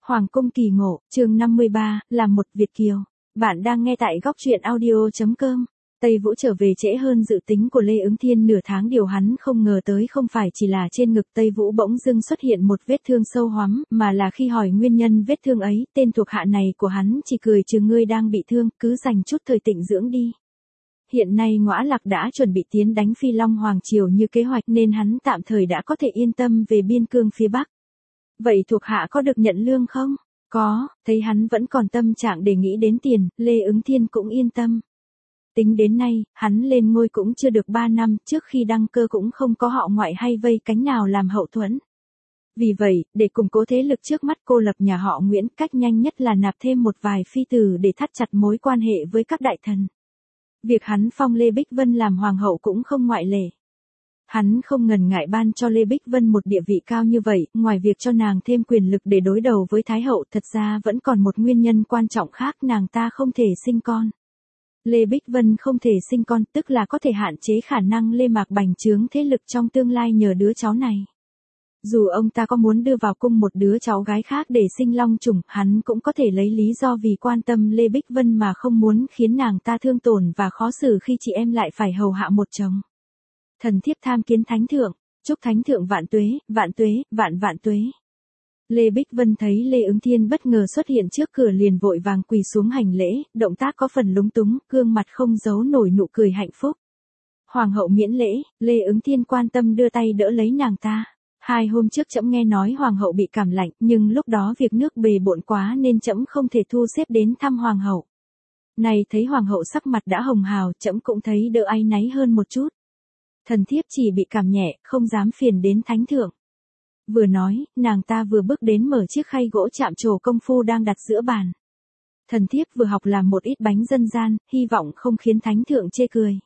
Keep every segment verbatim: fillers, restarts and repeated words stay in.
Hoàng cung kỳ ngộ, chương năm mươi ba, làm một Việt kiều. Bạn đang nghe tại góc truyện audio.com. Tây Vũ trở về trễ hơn dự tính của Lê Ứng Thiên nửa tháng, điều hắn không ngờ tới không phải chỉ là trên ngực Tây Vũ bỗng dưng xuất hiện một vết thương sâu hoắm, mà là khi hỏi nguyên nhân vết thương ấy, tên thuộc hạ này của hắn chỉ cười trừ ngươi đang bị thương, cứ dành chút thời tịnh dưỡng đi. Hiện nay Ngõa Lạc đã chuẩn bị tiến đánh Phi Long Hoàng Triều như kế hoạch nên hắn tạm thời đã có thể yên tâm về biên cương phía Bắc. Vậy thuộc hạ có được nhận lương không? Có, thấy hắn vẫn còn tâm trạng để nghĩ đến tiền, Lê Ứng Thiên cũng yên tâm. Tính đến nay, hắn lên ngôi cũng chưa được ba năm, trước khi đăng cơ cũng không có họ ngoại hay vây cánh nào làm hậu thuẫn. Vì vậy, để củng cố thế lực trước mắt cô lập nhà họ Nguyễn, cách nhanh nhất là nạp thêm một vài phi tử để thắt chặt mối quan hệ với các đại thần. Việc hắn phong Lê Bích Vân làm hoàng hậu cũng không ngoại lệ. Hắn không ngần ngại ban cho Lê Bích Vân một địa vị cao như vậy, ngoài việc cho nàng thêm quyền lực để đối đầu với Thái hậu, thật ra vẫn còn một nguyên nhân quan trọng khác, nàng ta không thể sinh con. Lê Bích Vân không thể sinh con, tức là có thể hạn chế khả năng Lê Mạc bành trướng thế lực trong tương lai nhờ đứa cháu này. Dù ông ta có muốn đưa vào cung một đứa cháu gái khác để sinh long trùng, hắn cũng có thể lấy lý do vì quan tâm Lê Bích Vân mà không muốn khiến nàng ta thương tổn và khó xử khi chị em lại phải hầu hạ một chồng. Thần thiếp tham kiến thánh thượng, chúc thánh thượng vạn tuế, vạn tuế, vạn vạn tuế. Lê Bích Vân thấy Lê Ứng Thiên bất ngờ xuất hiện trước cửa liền vội vàng quỳ xuống hành lễ, động tác có phần lúng túng, gương mặt không giấu nổi nụ cười hạnh phúc. Hoàng hậu miễn lễ, Lê Ứng Thiên quan tâm đưa tay đỡ lấy nàng ta. Hai hôm trước trẫm nghe nói hoàng hậu bị cảm lạnh, nhưng lúc đó việc nước bề bộn quá nên trẫm không thể thu xếp đến thăm hoàng hậu. Này thấy hoàng hậu sắc mặt đã hồng hào, trẫm cũng thấy đỡ áy náy hơn một chút. Thần thiếp chỉ bị cảm nhẹ, không dám phiền đến thánh thượng. Vừa nói, nàng ta vừa bước đến mở chiếc khay gỗ chạm trổ công phu đang đặt giữa bàn. Thần thiếp vừa học làm một ít bánh dân gian, hy vọng không khiến thánh thượng chê cười.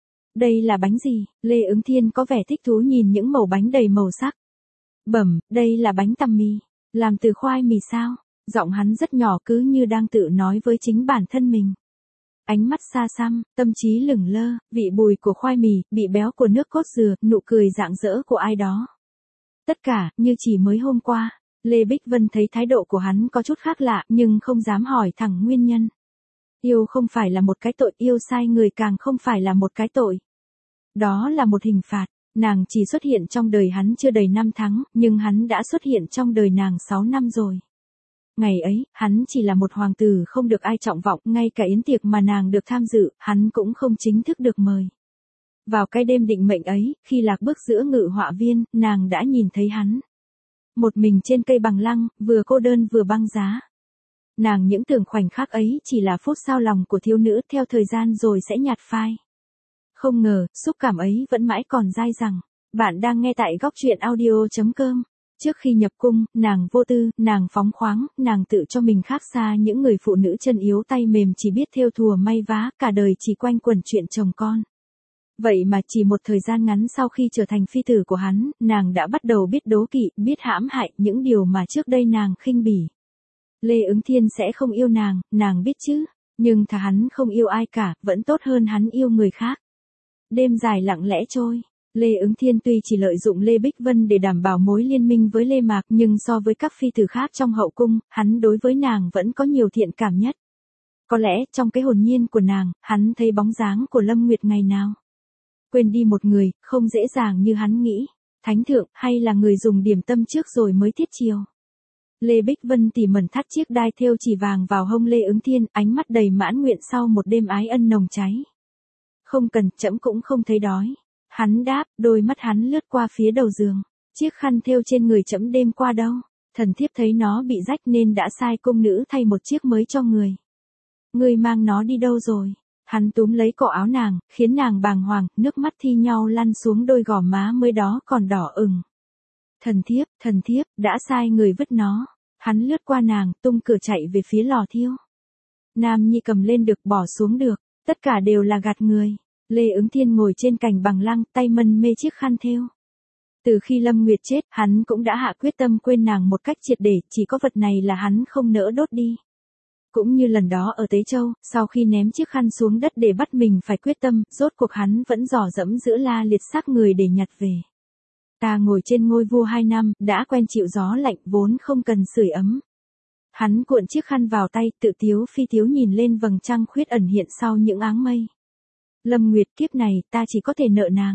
Đây là bánh gì? Lê Ứng Thiên có vẻ thích thú nhìn những mẩu bánh đầy màu sắc. Bẩm, đây là bánh tằm mì, làm từ khoai mì sao? Giọng hắn rất nhỏ cứ như đang tự nói với chính bản thân mình. Ánh mắt xa xăm, tâm trí lửng lơ, vị bùi của khoai mì, vị béo của nước cốt dừa, nụ cười rạng rỡ của ai đó. Tất cả, như chỉ mới hôm qua, Lê Bích Vân thấy thái độ của hắn có chút khác lạ, nhưng không dám hỏi thẳng nguyên nhân. Yêu không phải là một cái tội, yêu sai người càng không phải là một cái tội. Đó là một hình phạt, nàng chỉ xuất hiện trong đời hắn chưa đầy năm tháng, nhưng hắn đã xuất hiện trong đời nàng sáu năm rồi. Ngày ấy, hắn chỉ là một hoàng tử không được ai trọng vọng, ngay cả yến tiệc mà nàng được tham dự, hắn cũng không chính thức được mời. Vào cái đêm định mệnh ấy, khi lạc bước giữa ngự họa viên, nàng đã nhìn thấy hắn. Một mình trên cây bằng lăng, vừa cô đơn vừa băng giá. Nàng những tưởng khoảnh khắc ấy chỉ là phút sao lòng của thiếu nữ, theo thời gian rồi sẽ nhạt phai. Không ngờ, xúc cảm ấy vẫn mãi còn dai dẳng. Bạn đang nghe tại góc truyện audio.com. Trước khi nhập cung, nàng vô tư, nàng phóng khoáng, nàng tự cho mình khác xa những người phụ nữ chân yếu tay mềm chỉ biết thêu thùa may vá, cả đời chỉ quanh quẩn chuyện chồng con. Vậy mà chỉ một thời gian ngắn sau khi trở thành phi tử của hắn, nàng đã bắt đầu biết đố kỵ, biết hãm hại những điều mà trước đây nàng khinh bỉ. Lê Ứng Thiên sẽ không yêu nàng, nàng biết chứ, nhưng thà hắn không yêu ai cả, vẫn tốt hơn hắn yêu người khác. Đêm dài lặng lẽ trôi. Lê Ứng Thiên tuy chỉ lợi dụng Lê Bích Vân để đảm bảo mối liên minh với Lê Mạc, nhưng so với các phi tử khác trong hậu cung, hắn đối với nàng vẫn có nhiều thiện cảm nhất. Có lẽ, trong cái hồn nhiên của nàng, hắn thấy bóng dáng của Lâm Nguyệt ngày nào. Quên đi một người, không dễ dàng như hắn nghĩ. Thánh thượng, hay là người dùng điểm tâm trước rồi mới thiết chiều. Lê Bích Vân tỉ mẩn thắt chiếc đai thêu chỉ vàng vào hông Lê Ứng Thiên, ánh mắt đầy mãn nguyện sau một đêm ái ân nồng cháy. Không cần, trẫm cũng không thấy đói. Hắn đáp, đôi mắt hắn lướt qua phía đầu giường. Chiếc khăn thêu trên người trẫm đêm qua đâu? Thần thiếp thấy nó bị rách nên đã sai cung nữ thay một chiếc mới cho người. Ngươi mang nó đi đâu rồi? Hắn túm lấy cổ áo nàng, khiến nàng bàng hoàng, nước mắt thi nhau lăn xuống đôi gò má mới đó còn đỏ ửng. Thần thiếp, thần thiếp, đã sai người vứt nó. Hắn lướt qua nàng, tung cửa chạy về phía lò thiêu. Nam nhi cầm lên được bỏ xuống được, tất cả đều là gạt người. Lê Ứng Thiên ngồi trên cành bằng lăng, tay mân mê chiếc khăn thêu. Từ khi Lâm Nguyệt chết, hắn cũng đã hạ quyết tâm quên nàng một cách triệt để, chỉ có vật này là hắn không nỡ đốt đi. Cũng như lần đó ở Tế Châu, sau khi ném chiếc khăn xuống đất để bắt mình phải quyết tâm, rốt cuộc hắn vẫn dò dẫm giữa la liệt xác người để nhặt về. Ta ngồi trên ngôi vua hai năm, đã quen chịu gió lạnh vốn không cần sưởi ấm. Hắn cuộn chiếc khăn vào tay, tự tiếu phi tiếu nhìn lên vầng trăng khuyết ẩn hiện sau những áng mây. Lâm Nguyệt, kiếp này, ta chỉ có thể nợ nàng.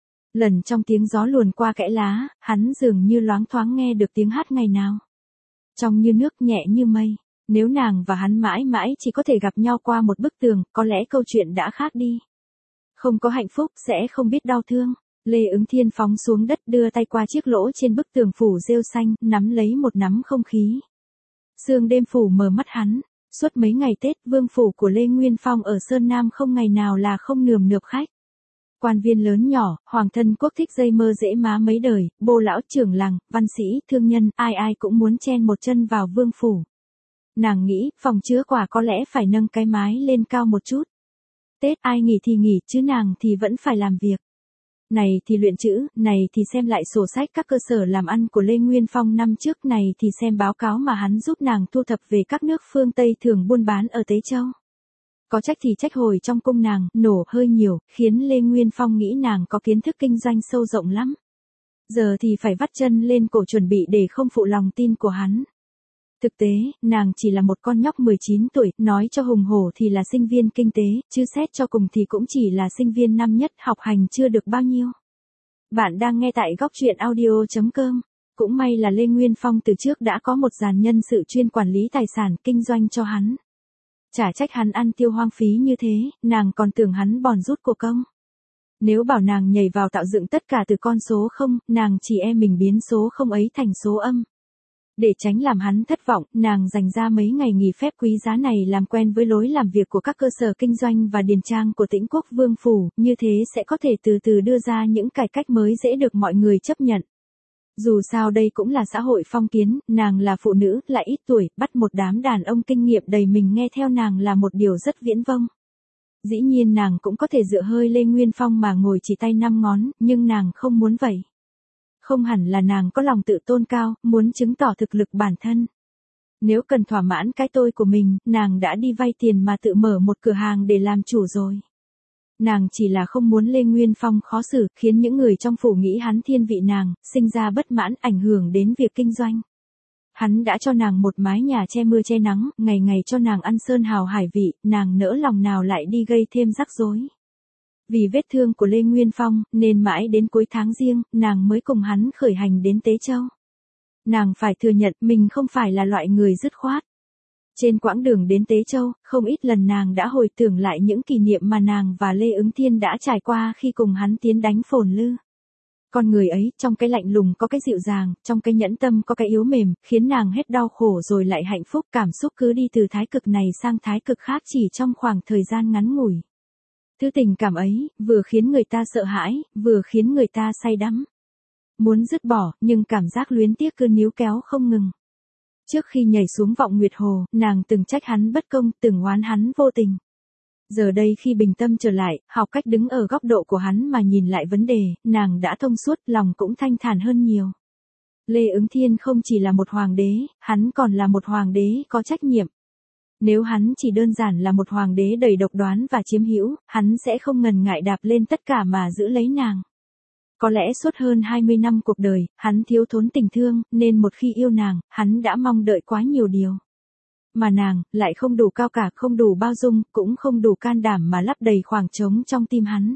Lần trong tiếng gió luồn qua kẽ lá, hắn dường như loáng thoáng nghe được tiếng hát ngày nào. Trong như nước, nhẹ như mây. Nếu nàng và hắn mãi mãi chỉ có thể gặp nhau qua một bức tường, có lẽ câu chuyện đã khác đi. Không có hạnh phúc, sẽ không biết đau thương. Lê Ứng Thiên phóng xuống đất, đưa tay qua chiếc lỗ trên bức tường phủ rêu xanh, nắm lấy một nắm không khí. Sương đêm phủ mờ mắt hắn. Suốt mấy ngày Tết, vương phủ của Lê Nguyên Phong ở Sơn Nam không ngày nào là không nườm nượp khách. Quan viên lớn nhỏ, hoàng thân quốc thích dây mơ dễ má mấy đời, bô lão trưởng làng, văn sĩ, thương nhân, ai ai cũng muốn chen một chân vào vương phủ. Nàng nghĩ, phòng chứa quà có lẽ phải nâng cái mái lên cao một chút. Tết ai nghỉ thì nghỉ, chứ nàng thì vẫn phải làm việc. Này thì luyện chữ, này thì xem lại sổ sách các cơ sở làm ăn của Lê Nguyên Phong năm trước, này thì xem báo cáo mà hắn giúp nàng thu thập về các nước phương Tây thường buôn bán ở Tế Châu. Có trách thì trách hồi trong cung nàng, nổ hơi nhiều, khiến Lê Nguyên Phong nghĩ nàng có kiến thức kinh doanh sâu rộng lắm. Giờ thì phải vắt chân lên cổ chuẩn bị để không phụ lòng tin của hắn. Thực tế, nàng chỉ là một con nhóc mười chín tuổi, nói cho hùng hổ thì là sinh viên kinh tế, chứ xét cho cùng thì cũng chỉ là sinh viên năm nhất, học hành chưa được bao nhiêu. Bạn đang nghe tại góc truyện audio chấm com. Cũng may là Lê Nguyên Phong từ trước đã có một dàn nhân sự chuyên quản lý tài sản kinh doanh cho hắn. Chả trách hắn ăn tiêu hoang phí như thế, nàng còn tưởng hắn bòn rút của công. Nếu bảo nàng nhảy vào tạo dựng tất cả từ con số không, nàng chỉ e mình biến số không ấy thành số âm. Để tránh làm hắn thất vọng, nàng dành ra mấy ngày nghỉ phép quý giá này làm quen với lối làm việc của các cơ sở kinh doanh và điền trang của Tĩnh Quốc Vương Phủ, như thế sẽ có thể từ từ đưa ra những cải cách mới dễ được mọi người chấp nhận. Dù sao đây cũng là xã hội phong kiến, nàng là phụ nữ, lại ít tuổi, bắt một đám đàn ông kinh nghiệm đầy mình nghe theo nàng là một điều rất viễn vông. Dĩ nhiên nàng cũng có thể dựa hơi Lê Nguyên Phong mà ngồi chỉ tay năm ngón, nhưng nàng không muốn vậy. Không hẳn là nàng có lòng tự tôn cao, muốn chứng tỏ thực lực bản thân. Nếu cần thỏa mãn cái tôi của mình, nàng đã đi vay tiền mà tự mở một cửa hàng để làm chủ rồi. Nàng chỉ là không muốn Lê Nguyên Phong khó xử, khiến những người trong phủ nghĩ hắn thiên vị nàng, sinh ra bất mãn, ảnh hưởng đến việc kinh doanh. Hắn đã cho nàng một mái nhà che mưa che nắng, ngày ngày cho nàng ăn sơn hào hải vị, nàng nỡ lòng nào lại đi gây thêm rắc rối. Vì vết thương của Lê Nguyên Phong, nên mãi đến cuối tháng Giêng, nàng mới cùng hắn khởi hành đến Tế Châu. Nàng phải thừa nhận mình không phải là loại người dứt khoát. Trên quãng đường đến Tế Châu, không ít lần nàng đã hồi tưởng lại những kỷ niệm mà nàng và Lê Ứng Thiên đã trải qua khi cùng hắn tiến đánh Phồn Lư. Con người ấy, trong cái lạnh lùng có cái dịu dàng, trong cái nhẫn tâm có cái yếu mềm, khiến nàng hết đau khổ rồi lại hạnh phúc, cảm xúc cứ đi từ thái cực này sang thái cực khác chỉ trong khoảng thời gian ngắn ngủi. Thứ tình cảm ấy, vừa khiến người ta sợ hãi, vừa khiến người ta say đắm. Muốn dứt bỏ, nhưng cảm giác luyến tiếc cứ níu kéo không ngừng. Trước khi nhảy xuống vọng nguyệt hồ, nàng từng trách hắn bất công, từng oán hắn vô tình. Giờ đây khi bình tâm trở lại, học cách đứng ở góc độ của hắn mà nhìn lại vấn đề, nàng đã thông suốt, lòng cũng thanh thản hơn nhiều. Lê Ứng Thiên không chỉ là một hoàng đế, hắn còn là một hoàng đế có trách nhiệm. Nếu hắn chỉ đơn giản là một hoàng đế đầy độc đoán và chiếm hữu, hắn sẽ không ngần ngại đạp lên tất cả mà giữ lấy nàng. Có lẽ suốt hơn hai mươi năm cuộc đời, hắn thiếu thốn tình thương, nên một khi yêu nàng, hắn đã mong đợi quá nhiều điều. Mà nàng, lại không đủ cao cả, không đủ bao dung, cũng không đủ can đảm mà lấp đầy khoảng trống trong tim hắn.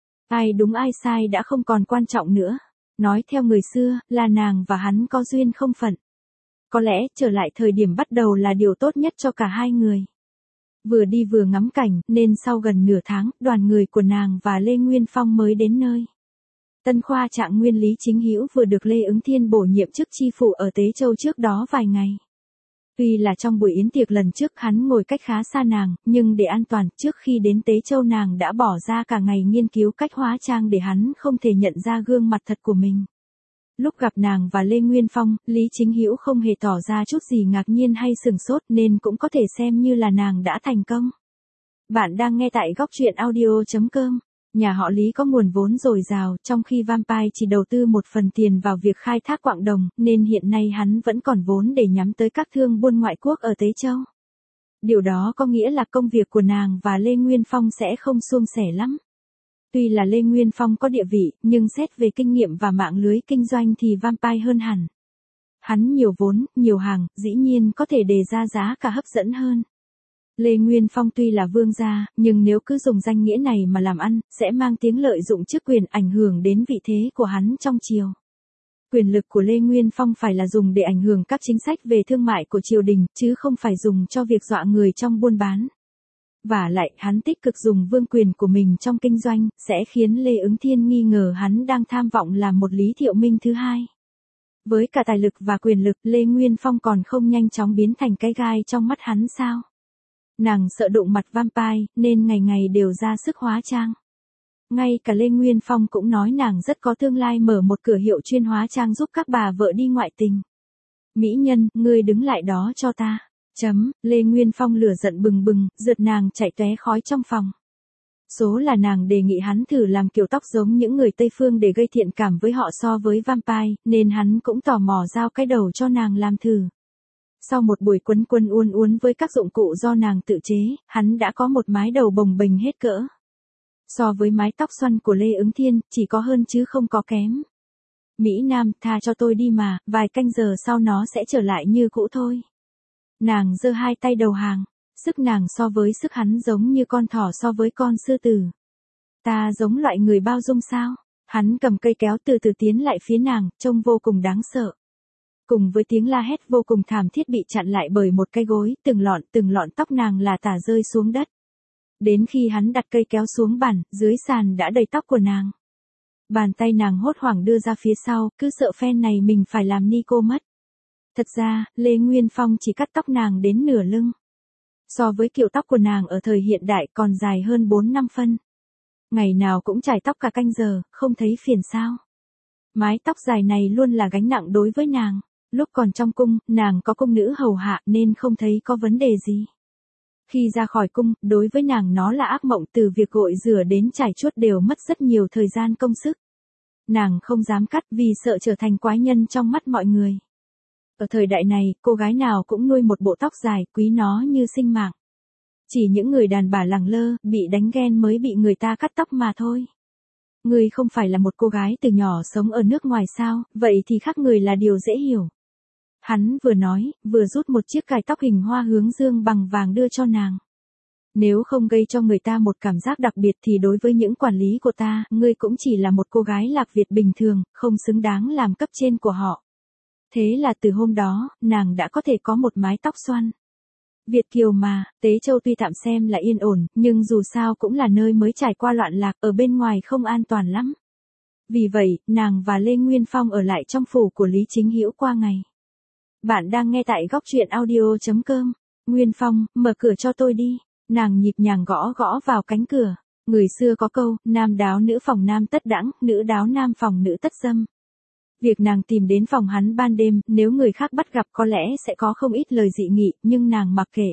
Ai đúng ai sai đã không còn quan trọng nữa. Nói theo người xưa, là nàng và hắn có duyên không phận. Có lẽ, trở lại thời điểm bắt đầu là điều tốt nhất cho cả hai người. Vừa đi vừa ngắm cảnh, nên sau gần nửa tháng, đoàn người của nàng và Lê Nguyên Phong mới đến nơi. Tân khoa trạng nguyên lý chính hữu vừa được Lê Ứng Thiên bổ nhiệm chức chi phủ ở Tế Châu trước đó vài ngày. Tuy là trong buổi yến tiệc lần trước hắn ngồi cách khá xa nàng, nhưng để an toàn, trước khi đến Tế Châu nàng đã bỏ ra cả ngày nghiên cứu cách hóa trang để hắn không thể nhận ra gương mặt thật của mình. Lúc gặp nàng và Lê Nguyên Phong, Lý Chính Hữu không hề tỏ ra chút gì ngạc nhiên hay sửng sốt nên cũng có thể xem như là nàng đã thành công. Bạn đang nghe tại góc truyện audio chấm com. Nhà họ Lý có nguồn vốn dồi dào, trong khi Vampire chỉ đầu tư một phần tiền vào việc khai thác quặng đồng, nên hiện nay hắn vẫn còn vốn để nhắm tới các thương buôn ngoại quốc ở Tế Châu. Điều đó có nghĩa là công việc của nàng và Lê Nguyên Phong sẽ không suôn sẻ lắm. Tuy là Lê Nguyên Phong có địa vị, nhưng xét về kinh nghiệm và mạng lưới kinh doanh thì Vampire hơn hẳn. Hắn nhiều vốn, nhiều hàng, dĩ nhiên có thể đề ra giá cả hấp dẫn hơn. Lê Nguyên Phong tuy là vương gia, nhưng nếu cứ dùng danh nghĩa này mà làm ăn, sẽ mang tiếng lợi dụng chức quyền ảnh hưởng đến vị thế của hắn trong triều. Quyền lực của Lê Nguyên Phong phải là dùng để ảnh hưởng các chính sách về thương mại của triều đình, chứ không phải dùng cho việc dọa người trong buôn bán. Vả lại, hắn tích cực dùng vương quyền của mình trong kinh doanh, sẽ khiến Lê Ứng Thiên nghi ngờ hắn đang tham vọng làm một Lý Thiệu Minh thứ hai. Với cả tài lực và quyền lực, Lê Nguyên Phong còn không nhanh chóng biến thành cái gai trong mắt hắn sao? Nàng sợ đụng mặt vampire, nên ngày ngày đều ra sức hóa trang. Ngay cả Lê Nguyên Phong cũng nói nàng rất có tương lai mở một cửa hiệu chuyên hóa trang giúp các bà vợ đi ngoại tình. Mỹ nhân, ngươi đứng lại đó cho ta. Chấm, Lê Nguyên Phong lửa giận bừng bừng, rượt nàng chạy tóe khói trong phòng. Số là nàng đề nghị hắn thử làm kiểu tóc giống những người Tây Phương để gây thiện cảm với họ so với vampire, nên hắn cũng tò mò giao cái đầu cho nàng làm thử. Sau một buổi quấn quấn uốn uốn với các dụng cụ do nàng tự chế, hắn đã có một mái đầu bồng bềnh hết cỡ. So với mái tóc xoăn của Lê Ứng Thiên, chỉ có hơn chứ không có kém. Mỹ Nam, tha cho tôi đi mà, vài canh giờ sau nó sẽ trở lại như cũ thôi. Nàng giơ hai tay đầu hàng, sức nàng so với sức hắn giống như con thỏ so với con sư tử. Ta giống loại người bao dung sao? Hắn cầm cây kéo từ từ tiến lại phía nàng, trông vô cùng đáng sợ. Cùng với tiếng la hét vô cùng thảm thiết bị chặn lại bởi một cái gối, từng lọn từng lọn tóc nàng là tả rơi xuống đất. Đến khi hắn đặt cây kéo xuống bàn, dưới sàn đã đầy tóc của nàng. Bàn tay nàng hốt hoảng đưa ra phía sau, cứ sợ phen này mình phải làm ni cô mất. Thật ra, Lê Nguyên Phong chỉ cắt tóc nàng đến nửa lưng. So với kiểu tóc của nàng ở thời hiện đại còn dài hơn bốn năm phân. Ngày nào cũng chải tóc cả canh giờ, không thấy phiền sao. Mái tóc dài này luôn là gánh nặng đối với nàng. Lúc còn trong cung, nàng có cung nữ hầu hạ nên không thấy có vấn đề gì. Khi ra khỏi cung, đối với nàng nó là ác mộng, từ việc gội rửa đến chải chuốt đều mất rất nhiều thời gian công sức. Nàng không dám cắt vì sợ trở thành quái nhân trong mắt mọi người. Ở thời đại này, cô gái nào cũng nuôi một bộ tóc dài, quý nó như sinh mạng. Chỉ những người đàn bà lẳng lơ, bị đánh ghen mới bị người ta cắt tóc mà thôi. Người không phải là một cô gái từ nhỏ sống ở nước ngoài sao, vậy thì khác người là điều dễ hiểu. Hắn vừa nói, vừa rút một chiếc cài tóc hình hoa hướng dương bằng vàng đưa cho nàng. Nếu không gây cho người ta một cảm giác đặc biệt thì đối với những quản lý của ta, ngươi cũng chỉ là một cô gái Lạc Việt bình thường, không xứng đáng làm cấp trên của họ. Thế là từ hôm đó, nàng đã có thể có một mái tóc xoăn. Việt kiều mà, Tế Châu tuy tạm xem là yên ổn, nhưng dù sao cũng là nơi mới trải qua loạn lạc, ở bên ngoài không an toàn lắm. Vì vậy, nàng và Lê Nguyên Phong ở lại trong phủ của Lý Chính Hữu qua ngày. Bạn đang nghe tại góc truyện audio chấm com. Nguyên Phong, mở cửa cho tôi đi. Nàng nhịp nhàng gõ gõ vào cánh cửa. Người xưa có câu, nam đáo nữ phòng nam tất đãng, nữ đáo nam phòng nữ tất dâm. Việc nàng tìm đến phòng hắn ban đêm, nếu người khác bắt gặp có lẽ sẽ có không ít lời dị nghị, nhưng nàng mặc kệ.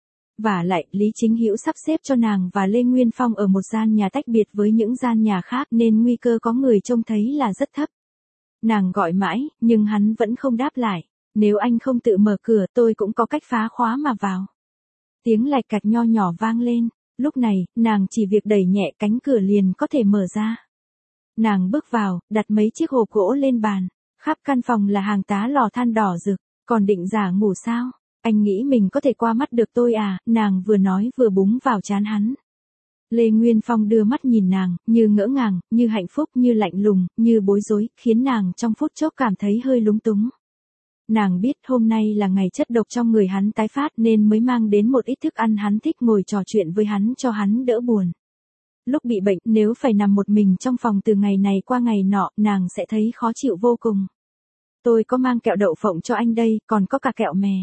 Vả lại, Lý Chính Hữu sắp xếp cho nàng và Lê Nguyên Phong ở một gian nhà tách biệt với những gian nhà khác nên nguy cơ có người trông thấy là rất thấp. Nàng gọi mãi, nhưng hắn vẫn không đáp lại. Nếu anh không tự mở cửa, tôi cũng có cách phá khóa mà vào. Tiếng lạch cạch nho nhỏ vang lên, lúc này, nàng chỉ việc đẩy nhẹ cánh cửa liền có thể mở ra. Nàng bước vào, đặt mấy chiếc hộp gỗ lên bàn, khắp căn phòng là hàng tá lò than đỏ rực, còn định giả ngủ sao? Anh nghĩ mình có thể qua mắt được tôi à? Nàng vừa nói vừa búng vào trán hắn. Lê Nguyên Phong đưa mắt nhìn nàng, như ngỡ ngàng, như hạnh phúc, như lạnh lùng, như bối rối, khiến nàng trong phút chốc cảm thấy hơi lúng túng. Nàng biết hôm nay là ngày chất độc trong người hắn tái phát nên mới mang đến một ít thức ăn hắn thích ngồi trò chuyện với hắn cho hắn đỡ buồn. Lúc bị bệnh, nếu phải nằm một mình trong phòng từ ngày này qua ngày nọ, nàng sẽ thấy khó chịu vô cùng. Tôi có mang kẹo đậu phộng cho anh đây, còn có cả kẹo mè.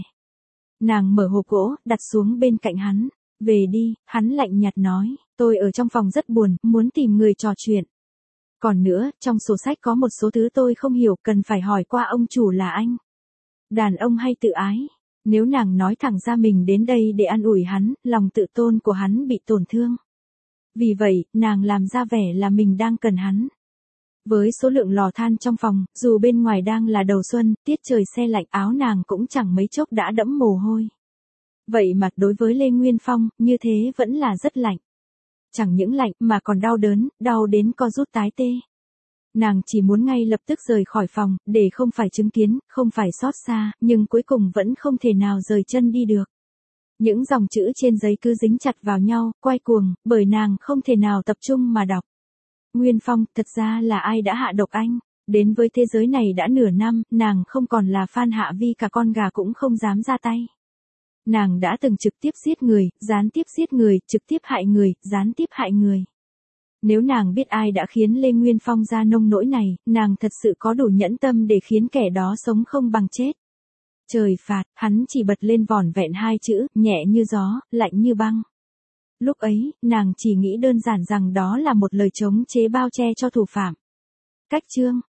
Nàng mở hộp gỗ, đặt xuống bên cạnh hắn. Về đi, hắn lạnh nhạt nói, tôi ở trong phòng rất buồn, muốn tìm người trò chuyện. Còn nữa, trong sổ sách có một số thứ tôi không hiểu, cần phải hỏi qua ông chủ là anh. Đàn ông hay tự ái. Nếu nàng nói thẳng ra mình đến đây để an ủi hắn, lòng tự tôn của hắn bị tổn thương. Vì vậy, nàng làm ra vẻ là mình đang cần hắn. Với số lượng lò than trong phòng, dù bên ngoài đang là đầu xuân, tiết trời se lạnh, áo nàng cũng chẳng mấy chốc đã đẫm mồ hôi. Vậy mà đối với Lê Nguyên Phong, như thế vẫn là rất lạnh. Chẳng những lạnh mà còn đau đớn, đau đến co rút tái tê. Nàng chỉ muốn ngay lập tức rời khỏi phòng, để không phải chứng kiến, không phải xót xa, nhưng cuối cùng vẫn không thể nào rời chân đi được. Những dòng chữ trên giấy cứ dính chặt vào nhau, quay cuồng, bởi nàng không thể nào tập trung mà đọc. Nguyên Phong, thật ra là ai đã hạ độc anh? Đến với thế giới này đã nửa năm, nàng không còn là Phan Hạ Vi, cả con gà cũng không dám ra tay. Nàng đã từng trực tiếp giết người, gián tiếp giết người, trực tiếp hại người, gián tiếp hại người. Nếu nàng biết ai đã khiến Lê Nguyên Phong ra nông nỗi này, nàng thật sự có đủ nhẫn tâm để khiến kẻ đó sống không bằng chết. Trời phạt, hắn chỉ bật lên vỏn vẹn hai chữ, nhẹ như gió, lạnh như băng. Lúc ấy, nàng chỉ nghĩ đơn giản rằng đó là một lời chống chế bao che cho thủ phạm. Cách chương